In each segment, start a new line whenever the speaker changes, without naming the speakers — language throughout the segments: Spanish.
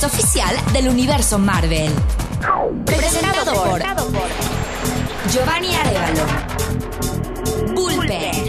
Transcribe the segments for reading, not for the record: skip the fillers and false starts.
podcast oficial del universo Marvel. Presentado por Giovanni Arévalo, Bullpen.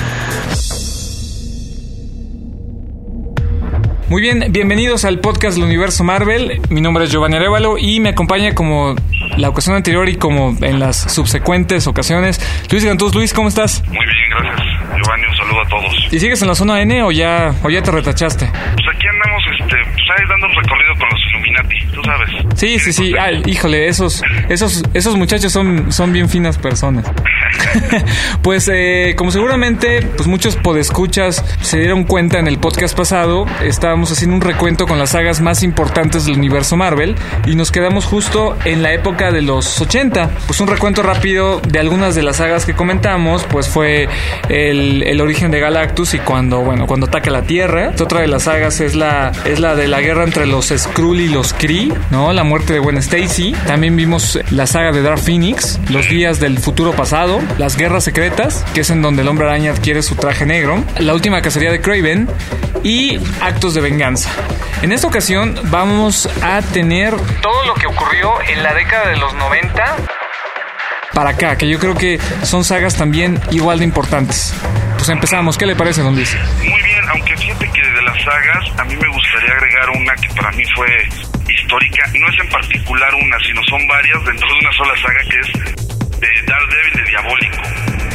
Muy bien, bienvenidos al podcast del universo Marvel. Mi nombre es Giovanni Arévalo y me acompaña como la ocasión anterior y como en las subsecuentes ocasiones Luis Gantús. Luis, ¿cómo estás?
Muy bien, gracias. Giovanni, un saludo a todos.
¿Y sigues en la zona N o ya te retachaste?
Pues aquí andamos, ahí dando un recorrido con los Illuminati, tú sabes.
Sí. Ay, híjole, esos muchachos son bien finas personas. Pues como seguramente pues muchos podescuchas se dieron cuenta en el podcast pasado, estábamos haciendo un recuento con las sagas más importantes del universo Marvel y nos quedamos justo en la época de los 80. Pues un recuento rápido de algunas de las sagas que comentamos, pues fue el origen de Galactus y cuando ataca la Tierra. Otra de las sagas es la de la guerra entre los Skrull y los Kree, ¿no? La muerte de Gwen Stacy. También vimos la saga de Dark Phoenix, los días del futuro pasado, las guerras secretas, que es en donde el Hombre Araña adquiere su traje negro, la última cacería de Kraven y actos de venganza. En esta ocasión vamos a tener todo lo que ocurrió en la década de los 90 para acá, que yo creo que son sagas también igual de importantes. Pues empezamos, ¿qué le parece, don Luis?
Muy bien, aunque fíjate que de las sagas a mí me gustaría agregar una que para mí fue histórica. No es en particular una, sino son varias dentro de una sola saga, que es de Daredevil, de Diabólico.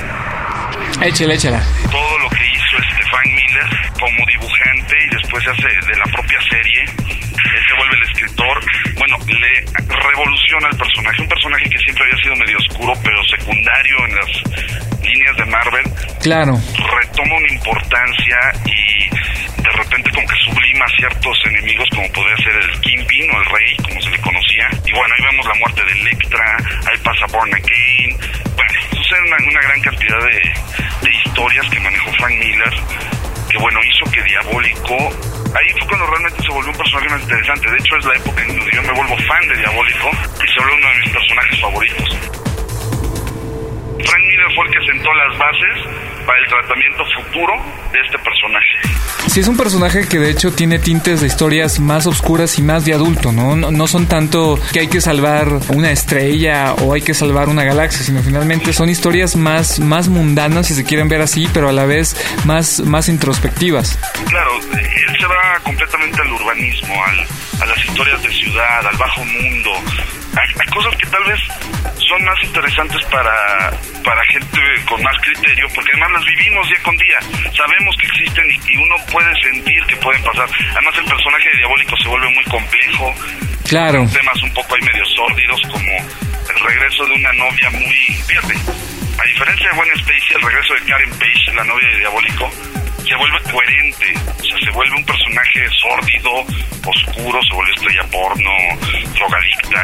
Échala.
Todo lo que hizo Frank Miller como dibujante y después se hace de la propia serie. Él se vuelve el escritor. Bueno, le revoluciona el personaje. Un personaje que siempre había sido medio oscuro, pero secundario en las líneas de Marvel.
Claro.
Retoma una importancia y de repente como que sublima a ciertos enemigos, como podría ser el Kingpin o el Rey, como se le conocía. Y bueno, ahí vemos la muerte de Elektra, ahí pasa Born Again. Bueno, sucede una gran cantidad de historias que manejó Frank Miller, que bueno, hizo que Diabólico, ahí fue cuando realmente se volvió un personaje más interesante. De hecho, es la época en donde yo me vuelvo fan de Diabólico y se vuelve uno de mis personajes favoritos. Frank Miller fue el que sentó las bases para el tratamiento futuro de este personaje.
Sí, es un personaje que de hecho tiene tintes de historias más oscuras y más de adulto, ¿no? No son tanto que hay que salvar una estrella o hay que salvar una galaxia, sino finalmente son historias más mundanas, si se quieren ver así, pero a la vez más introspectivas.
Claro, él se va completamente al urbanismo, a las historias de ciudad, al bajo mundo, a cosas que tal vez son más interesantes para gente con más criterio, porque además las vivimos día con día, sabemos que existen y uno puede sentir que pueden pasar. Además el personaje de Diabólico se vuelve muy complejo.
Claro.
Temas un poco ahí medio sórdidos, como el regreso de una novia muy... Fíjate, a diferencia de Gwen Stacy, el regreso de Karen Page, la novia de Diabólico, se vuelve coherente, o sea, se vuelve un personaje sórdido, oscuro, se vuelve estrella porno, drogadicta.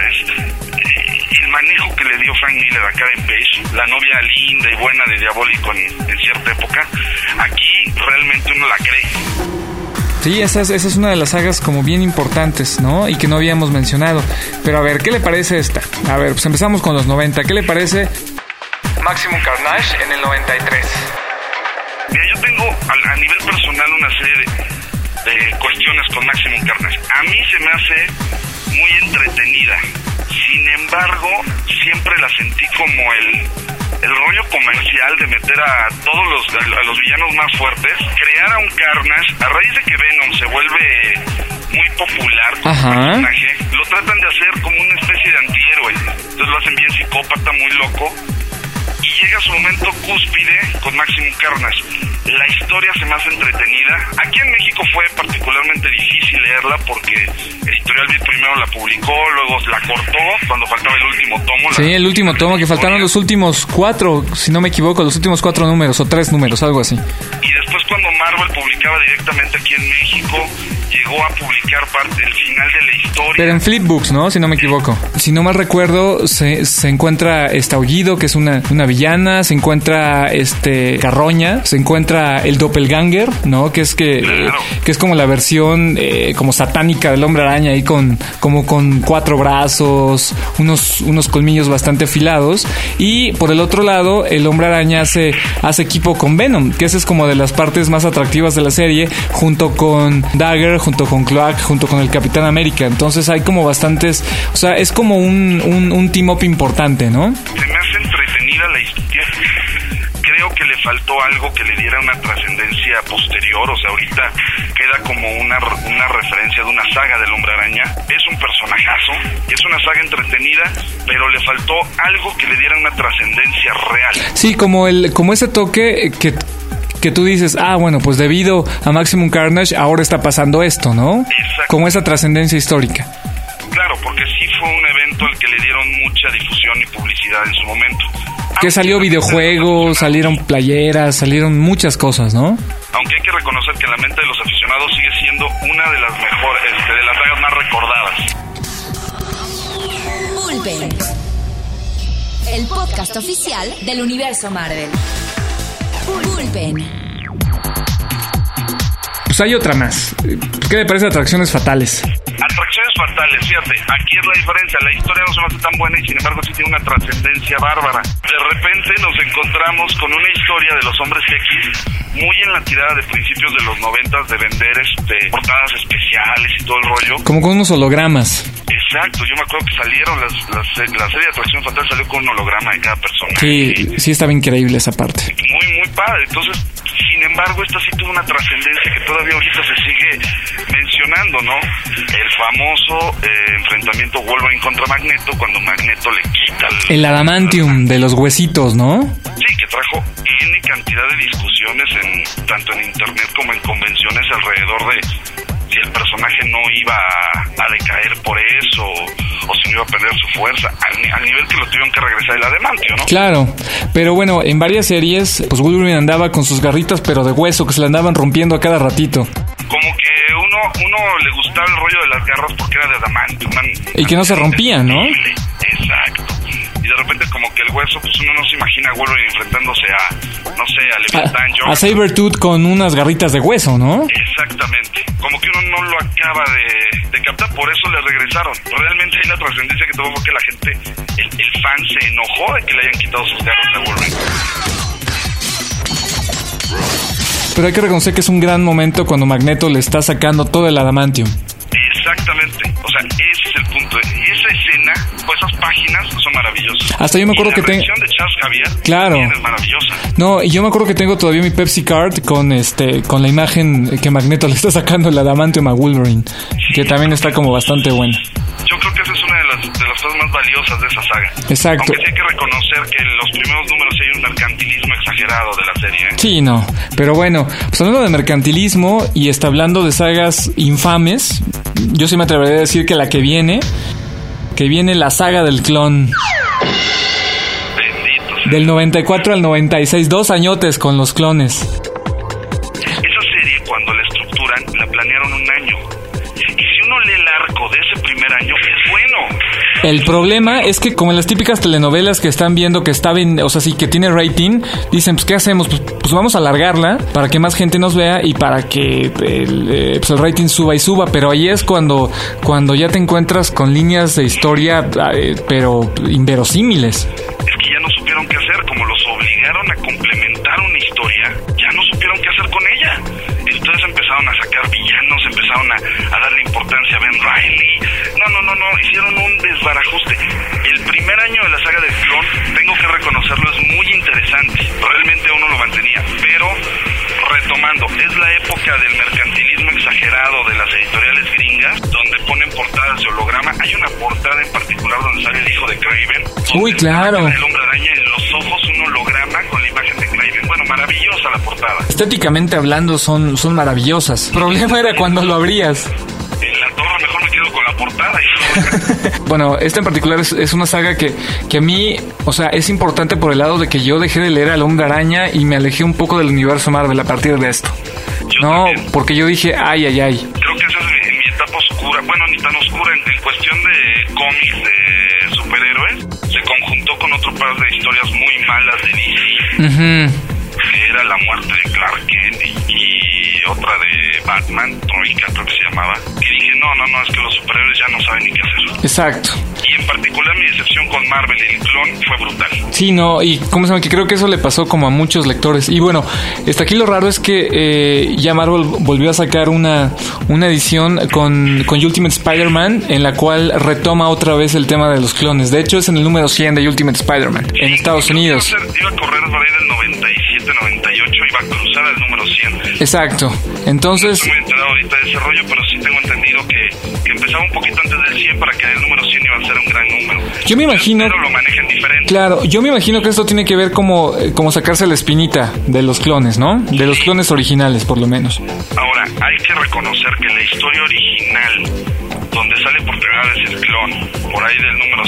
El manejo que le dio Frank Miller a Karen Page, la novia linda y buena de Diabólico en cierta época, aquí realmente uno la cree.
Sí, esa es una de las sagas como bien importantes, ¿no? Y que no habíamos mencionado. Pero a ver, ¿qué le parece esta? A ver, pues empezamos con los 90. ¿Qué le parece Maximum Carnage en el 93?
Mira, yo tengo a nivel personal una serie de cuestiones con Maximum Carnage. A mí se me hace muy entretenida. Sin embargo, siempre la sentí como el rollo comercial de meter a todos los villanos más fuertes, crear a un Carnage, a raíz de que Venom se vuelve muy popular como personaje, lo tratan de hacer como una especie de antihéroe. Entonces lo hacen bien psicópata, muy loco. Y llega su momento cúspide con Maximum Carnage. La historia se me hace entretenida. Aquí en México fue particularmente difícil leerla porque Editorial Beat primero la publicó, luego la cortó cuando faltaba el último tomo.
Sí, el último tomo, que faltaron los últimos 4, si no me equivoco, los últimos 4 números o 3 números, algo así.
Y después cuando Marvel publicaba directamente aquí en México, llegó a publicar parte del final de la historia.
Pero en Flipbooks, ¿no? Si no me equivoco. Si no mal recuerdo, se encuentra Aullido, que es una villana, se encuentra Carroña, se encuentra el Doppelganger, ¿no? Que es como la versión como satánica del Hombre Araña, ahí con 4 brazos, unos colmillos bastante afilados. Y por el otro lado, el Hombre Araña hace equipo con Venom, que esa es como de las partes más atractivas de la serie, junto con Dagger, junto con Clark, junto con el Capitán América. Entonces hay como bastantes, o sea, es como un team-up importante, ¿no?
Se me hace entretenida la historia. Creo que le faltó algo que le diera una trascendencia posterior. O sea, ahorita queda como una referencia de una saga del Hombre Araña. Es un personajazo, es una saga entretenida, pero le faltó algo que le diera una trascendencia real.
Sí, como ese toque que tú dices, bueno, pues debido a Maximum Carnage ahora está pasando esto, ¿no?
Exacto.
Como esa trascendencia histórica.
Claro, porque sí fue un evento al que le dieron mucha difusión y publicidad en su momento.
Que salió videojuegos, salieron playeras, salieron muchas cosas, ¿no?
Aunque hay que reconocer que en la mente de los aficionados sigue siendo una de las mejores, de las sagas más recordadas.
Bullpen, el podcast oficial del universo Marvel. Bullpen.
Pues hay otra más. ¿Qué le parece Atracciones Fatales?
Atracciones Fatales, fíjate, aquí es la diferencia. La historia no se me hace tan buena y sin embargo sí tiene una trascendencia bárbara. De repente nos encontramos con una historia de los Hombres X muy en la tirada de principios de los 90s de vender portadas especiales y todo el rollo.
Como con unos hologramas.
Exacto, yo me acuerdo que salieron la serie de Atracciones Fatales salió con un holograma de cada persona.
Sí, estaba increíble esa parte.
Muy padre. Entonces, sin embargo, esta sí tuvo una trascendencia que todavía ahorita se sigue mencionando, ¿no? El famoso enfrentamiento Wolverine contra Magneto, cuando Magneto le quita
el adamantium de los huesitos, ¿no?
Sí, que trajo N cantidad de discusiones tanto en internet como en convenciones alrededor de si el personaje no iba a decaer por eso o si no iba a perder su fuerza, al nivel que lo tuvieron que regresar el adamantio, ¿no?
Claro, pero bueno, en varias series, pues Wolverine andaba con sus garritas, pero de hueso, que se le andaban rompiendo a cada ratito.
Como que uno le gustaba el rollo de las garras porque era de adamantio.
Y que no se rompían, ¿no?
Exacto. Y de repente como que el hueso, pues uno no se imagina a Wolverine enfrentándose a Leviatán,
a Sabretooth con unas garritas de hueso, ¿no?
Exactamente. Como que uno no lo acaba de captar, por eso le regresaron. Realmente ahí la trascendencia que tuvo fue que la gente, el fan se enojó de que le hayan quitado sus garras a Wolverine.
Pero hay que reconocer que es un gran momento cuando Magneto le está sacando todo el adamantium.
Exactamente, o sea, ese es el punto. Esa escena, pues esas páginas son maravillosas.
Hasta yo me acuerdo
y
que
la versión de Charles Xavier también es maravillosa.
No, y yo me acuerdo que tengo todavía mi Pepsi Card con la imagen que Magneto le está sacando el adamantium a Wolverine, que también está como bastante buena.
Yo creo que esa es una de las cosas más valiosas de esa saga.
Exacto.
Aunque sí hay que reconocer que en los primeros números hay un mercantilismo exagerado de la serie, ¿eh?
Sí, no. Pero bueno, pues hablando de mercantilismo y está hablando de sagas infames, yo sí me atrevería a decir que la que viene la saga del clon.
Bendito sea.
Del 94 al 96, 2 añotes con los clones.
Esa serie, cuando la estructuran, la planearon un año. Y si uno lee el arco de ese primer año, es bueno.
El problema es que como en las típicas telenovelas que están viendo que está bien, o sea, sí que tiene rating, dicen, pues ¿qué hacemos? Pues vamos a alargarla para que más gente nos vea y para que el rating suba y suba, pero ahí es cuando ya te encuentras con líneas de historia, pero inverosímiles.
Es que ya no supieron qué hacer, como los obligaron a complementar una historia, ya no supieron qué hacer con ella. Entonces empezaron a sacar villanos, empezaron a darle importancia a Ben Reilly. No, hicieron un desbarajuste. El primer año de la saga del clon, tengo que reconocerlo, es muy interesante. Realmente uno lo mantenía, pero retomando, es la época del mercantilismo exagerado de las editoriales gringas, donde ponen portadas de holograma. Hay una portada en particular donde sale el hijo de Kraven.
Uy, claro.
El Hombre Araña, en los ojos un holograma con la imagen de Kraven. Bueno, maravillosa la portada.
Estéticamente hablando son maravillosas. El problema era cuando lo abrías.
En la torre mejor me quedo con la portada.
Bueno, esta en particular es una saga que a mí, o sea, es importante por el lado de que yo dejé de leer al Hombre Araña y me alejé un poco del universo Marvel a partir de esto.
Yo también.
Porque yo dije, ay.
Creo que esa es mi etapa oscura. Bueno, ni tan oscura en cuestión de cómics de superhéroes. Se conjuntó con otro par de historias muy malas de DC. Que era la muerte de Clark Kent y otra de Batman, Troika creo que se llamaba. Que dije, decir, no, es que los superhéroes ya no saben ni qué hacer.
Exacto.
Y en particular mi decepción con Marvel y el clon fue brutal.
Sí, no, y ¿cómo se llama? Que creo que eso le pasó como a muchos lectores. Y bueno, aquí lo raro es que ya Marvel volvió a sacar una edición con Ultimate Spider-Man, en la cual retoma otra vez el tema de los clones. De hecho, es en el número 100 de Ultimate Spider-Man, sí, en Estados Unidos.
Iba a correr por ahí del 97, 98, iba a cruzar al número 100.
Exacto. Entonces...
No estoy muy enterado ahorita de ese rollo, pero sí tengo entendido que empezaba un poquito antes del 100 para que el número 100 iba a ser un gran número.
Yo me imagino...
Pero lo manejan diferente.
Claro, yo me imagino que esto tiene que ver como sacarse la espinita de los clones, ¿no? De los clones originales, por lo menos.
Ahora, hay que reconocer que la historia original, donde sale por primera vez el clon, por ahí del número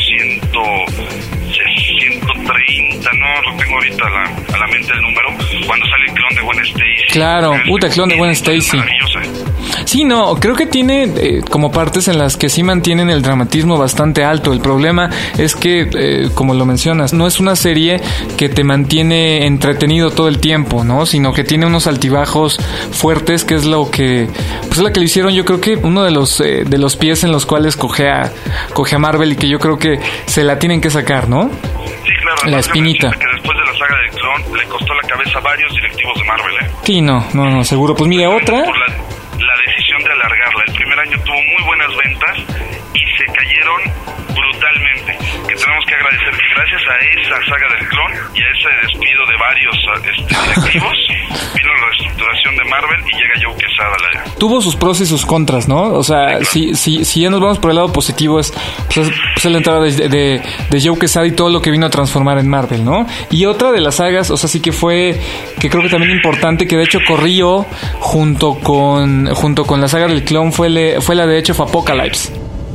130, no lo tengo ahorita a la mente el número, cuando sale el clon de Gwen Stacy.
Claro, el clon de Gwen Stacy. Sí, no, creo que tiene como partes en las que sí mantienen el dramatismo bastante alto. El problema es que, como lo mencionas, no es una serie que te mantiene entretenido todo el tiempo, ¿no? Sino que tiene unos altibajos fuertes, que es lo que, pues es lo que le hicieron, yo creo que uno de los pies en los cuales coge a Marvel, y que yo creo que se la tienen que sacar, ¿no?
Sí, claro.
La espinita.
Que después de la saga del clon le costó la cabeza a varios directivos de Marvel, ¿eh?
Sí, no, seguro. Pues mira, otra...
Por la decisión de alargarla. El primer año tuvo muy buenas ventas y se cayeron brutalmente. Que tenemos que agradecer que gracias a esa saga del clon y a ese despido de varios directivos vino la reestructuración de Marvel y llega Joe Quesada.
Tuvo sus pros y sus contras, ¿no? O sea, sí, claro. si ya nos vamos por el lado positivo, es la entrada de Joe Quesada y todo lo que vino a transformar en Marvel, ¿no? Y otra de las sagas, o sea, sí que creo que también importante, que de hecho corrió junto con la saga del clon, fue la de Age of Apocalypse.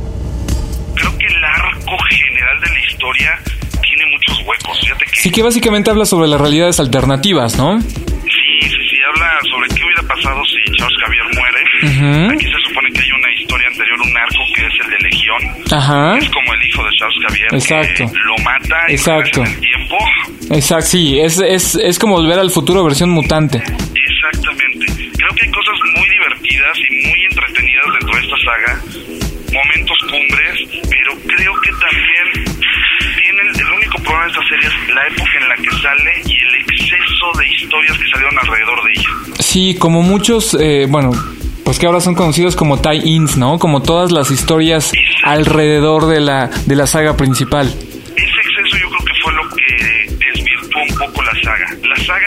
Creo que el arco general de la historia tiene muchos huecos. Fíjate que...
Sí, que básicamente habla sobre las realidades alternativas, ¿no?
Sí, habla sobre qué hubiera pasado si Charles Xavier muere.
Uh-huh.
Aquí se supone que hay una historia anterior, un arco que es el de Legión.
Ajá.
Es como el hijo de Charles Xavier.
Exacto.
Que lo mata y
exacto.
En el tiempo.
Exacto, sí, es como volver al futuro versión mutante.
Exactamente. Creo que hay cosas muy divertidas y muy entretenidas dentro de esta saga, momentos cumbres, pero creo que también el único problema de esta serie es la época en la que sale y el exceso de historias que salieron alrededor de ella. Sí,
como muchos, pues que ahora son conocidos como tie-ins, ¿no? Como todas las historias alrededor de la saga principal.
Ese exceso yo creo que fue lo que desvirtuó un poco la saga. La saga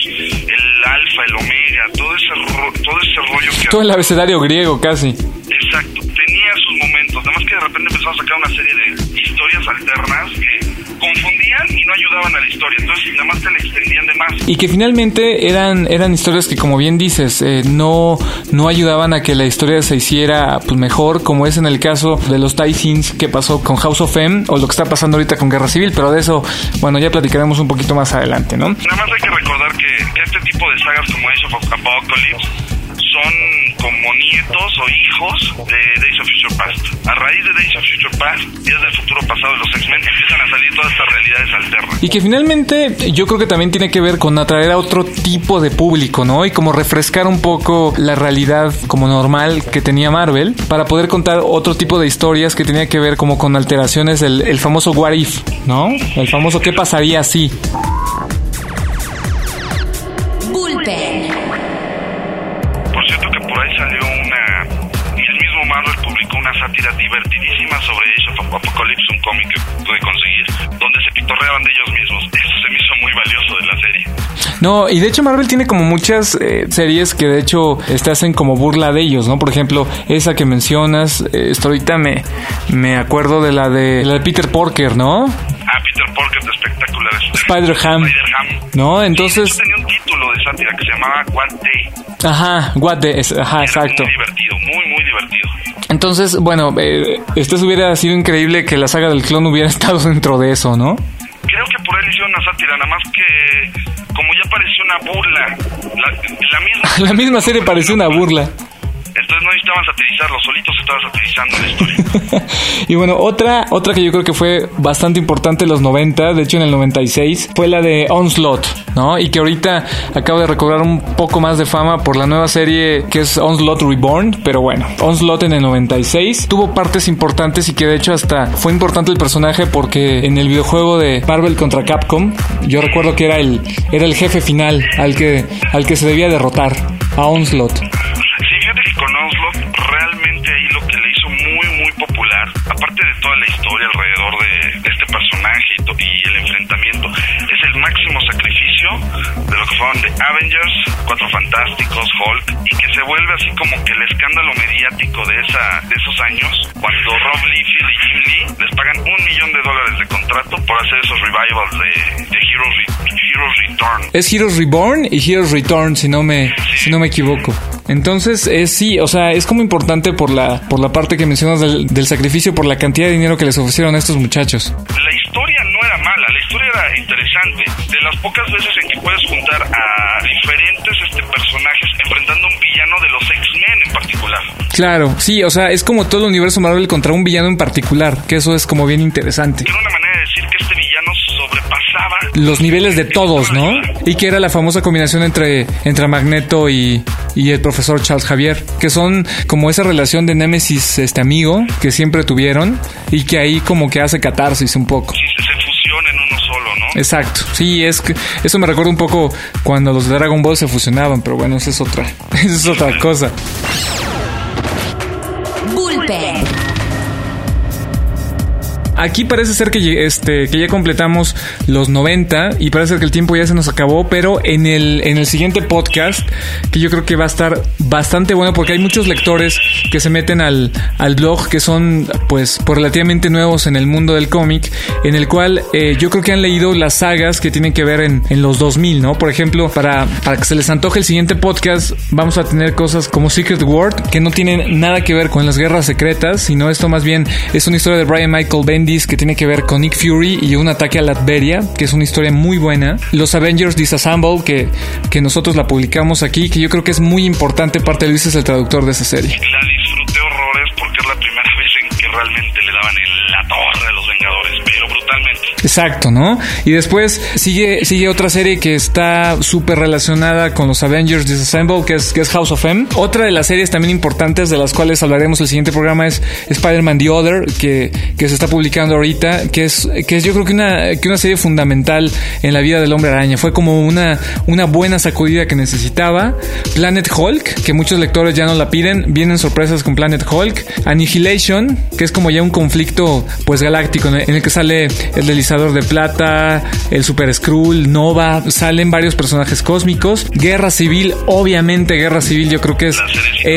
el alfa, el omega, todo ese rollo que...
Todo el abecedario griego casi.
Exacto, tenía sus momentos, nada más que de repente empezaron a sacar una serie de historias alternas que confundían y no ayudaban a la historia, entonces nada más te la extendían de más.
Y que finalmente eran historias que, como bien dices, no ayudaban a que la historia se hiciera pues mejor, como es en el caso de los tie-ins que pasó con House of M, o lo que está pasando ahorita con Guerra Civil, pero de eso, bueno, ya platicaremos un poquito más adelante, ¿no?
Nada más hay que recordar que este tipo de sagas como Age of Apocalypse son como nietos o hijos de Days of Future Past. A raíz de Days of Future Past, Días del Futuro Pasado de los X-Men, empiezan a salir todas estas realidades alternas.
Y que finalmente yo creo que también tiene que ver con atraer a otro tipo de público, ¿no? Y como refrescar un poco la realidad como normal que tenía Marvel, para poder contar otro tipo de historias que tenía que ver como con alteraciones, el famoso what if, ¿no? El famoso qué pasaría si.
Bullpen.
Salió el mismo Marvel publicó una sátira divertidísima sobre Age of Apocalypse, un cómic que pude conseguir, donde se pitorreaban de ellos mismos. Eso se me hizo muy valioso de la serie.
No, y de hecho Marvel tiene como muchas series que de hecho hacen como burla de ellos, ¿no? Por ejemplo, esa que mencionas, ahorita me acuerdo de la de Peter Porker, ¿no?
Peter Porker de espectaculares.
Spider-Ham. ¿No? Entonces...
Sí, tenía un título de sátira que se llamaba What Day.
Ajá, What Day, exacto.
Muy divertido, muy divertido.
Entonces, bueno, hubiera sido increíble que la saga del clon hubiera estado dentro de eso, ¿no?
Creo que por él hicieron una sátira, nada más que como ya pareció una burla, la misma
la misma serie pareció una burla.
Entonces no necesitaban satirizarlo, solitos estaba satirizando la historia.
Y bueno, otra que yo creo que fue bastante importante en los 90, de hecho en el 96, fue la de Onslaught, ¿no? Y que ahorita acabo de recobrar un poco más de fama por la nueva serie que es Onslaught Reborn, pero bueno, Onslaught en el 96 tuvo partes importantes y que de hecho hasta fue importante el personaje porque en el videojuego de Marvel contra Capcom, yo recuerdo que era el jefe final al que se debía derrotar, a Onslaught.
Sí, fíjate que con Onslaught realmente ahí lo que le hizo muy popular, aparte de toda la historia alrededor de este personaje y el enfrentamiento, es el máximo sacrificio de lo que fueron de Avengers, Cuatro Fantásticos, Hulk, y que se vuelve así como que el escándalo mediático de esos años, cuando Rob Liefeld y Jim Lee les pagan $1 millón de contrato por hacer esos revivals de Heroes Return.
Es Heroes Reborn y Heroes Return, si no me equivoco. Entonces, sí, o sea, es como importante por la parte que mencionas del sacrificio, por la cantidad de dinero que les ofrecieron a estos muchachos.
La historia no era mala, la historia era interesante. De las pocas veces en que puedes juntar a diferentes personajes enfrentando a un villano de los X-Men en particular.
Claro, sí, o sea, es como todo el universo Marvel contra un villano en particular, que eso es como bien interesante.
Era una manera de decir que este villano sobrepasaba
los niveles de todos, ¿no? Y que era la famosa combinación entre Magneto y el profesor Charles Xavier, que son como esa relación de némesis amigo que siempre tuvieron y que ahí como que hace catarsis un poco.
Sí, se fusiona en uno solo, ¿no?
Exacto, sí, es que eso me recuerda un poco cuando los de Dragon Ball se fusionaban, pero bueno, esa es otra cosa.
Bullpen.
Aquí parece ser que ya completamos los 90 y parece que el tiempo ya se nos acabó, pero en el siguiente podcast, que yo creo que va a estar bastante bueno porque hay muchos lectores que se meten al blog que son pues relativamente nuevos en el mundo del cómic, en el cual yo creo que han leído las sagas que tienen que ver en los 2000, ¿no? Por ejemplo, para que se les antoje el siguiente podcast, vamos a tener cosas como Secret World, que no tienen nada que ver con las guerras secretas, sino esto más bien es una historia de Brian Michael Bendis que tiene que ver con Nick Fury y un ataque a Latveria, que es una historia muy buena. Los Avengers Disassemble, que nosotros la publicamos aquí, que yo creo que es muy importante. Parte de Luis es el traductor de esa serie.
La disfruté horrores porque es la primera vez en que realmente le daban en la torre a los Vengadores, pero brutalmente.
Exacto, ¿no? Y después sigue otra serie que está súper relacionada con los Avengers Disassemble, que es House of M. Otra de las series también importantes de las cuales hablaremos el siguiente programa es Spider-Man The Other, que se está publicando ahorita, que es yo creo que una serie fundamental en la vida del Hombre Araña. Fue como una buena sacudida que necesitaba. Planet Hulk, que muchos lectores ya no la piden, vienen sorpresas con Planet Hulk. Annihilation, que es como ya un conflicto pues galáctico en el que sale el Deslizador de Plata, el Super Skrull, Nova, salen varios personajes cósmicos. Guerra Civil, obviamente Guerra Civil yo creo que es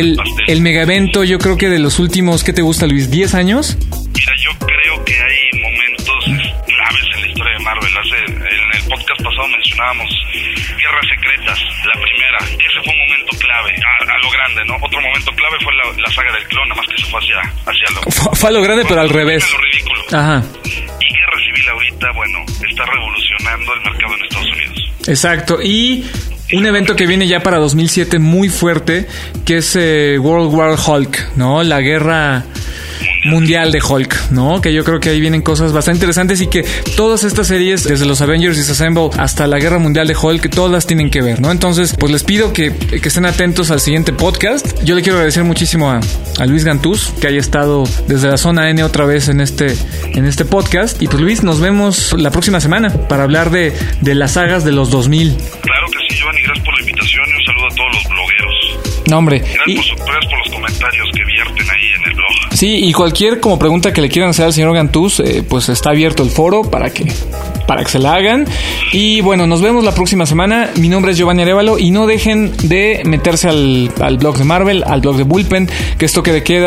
el mega evento, yo creo que de los últimos, ¿qué te gusta, Luis? ¿10 años?
Mira, yo creo que hay momentos claves en la historia de Marvel. En el podcast pasado mencionábamos Guerras Secretas, la primera. Ese fue un momento clave, a lo grande, ¿no? Otro momento clave fue la saga del clon, nada más que se fue hacia lo...
Fue a lo grande, pero al revés.
Lo ridículo.
Ajá.
Y Guerra Civil ahorita, bueno, está revolucionando el mercado en Estados Unidos.
Exacto, y un evento que viene ya para 2007 muy fuerte, que es World War Hulk, ¿no? La guerra mundial de Hulk, ¿no? Que yo creo que ahí vienen cosas bastante interesantes y que todas estas series, desde los Avengers Disassemble hasta la guerra mundial de Hulk, todas tienen que ver, ¿no? Entonces, pues les pido que estén atentos al siguiente podcast. Yo le quiero agradecer muchísimo a Luis Gantús, que haya estado desde la zona N otra vez en este podcast. Y pues Luis, nos vemos la próxima semana para hablar de las sagas de los 2000.
Claro que sí, Giovanni, gracias por la invitación y un saludo a todos los blogueros.
No, hombre.
Gracias por los comentarios que vierten ahí en el blog.
Sí, y cualquier como pregunta que le quieran hacer al señor Gantús, pues está abierto el foro para que se la hagan. Y bueno, nos vemos la próxima semana. Mi nombre es Giovanni Arévalo y no dejen de meterse al blog de Marvel, al blog de Bullpen, que es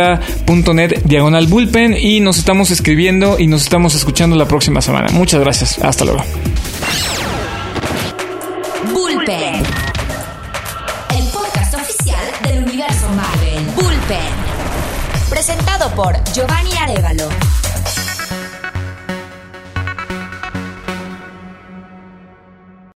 toquedequeda.net/Bullpen, y nos estamos escribiendo y nos estamos escuchando la próxima semana. Muchas gracias. Hasta luego.
Bullpen, el podcast oficial del universo Marvel. Bullpen, presentado por Giovanni Arévalo.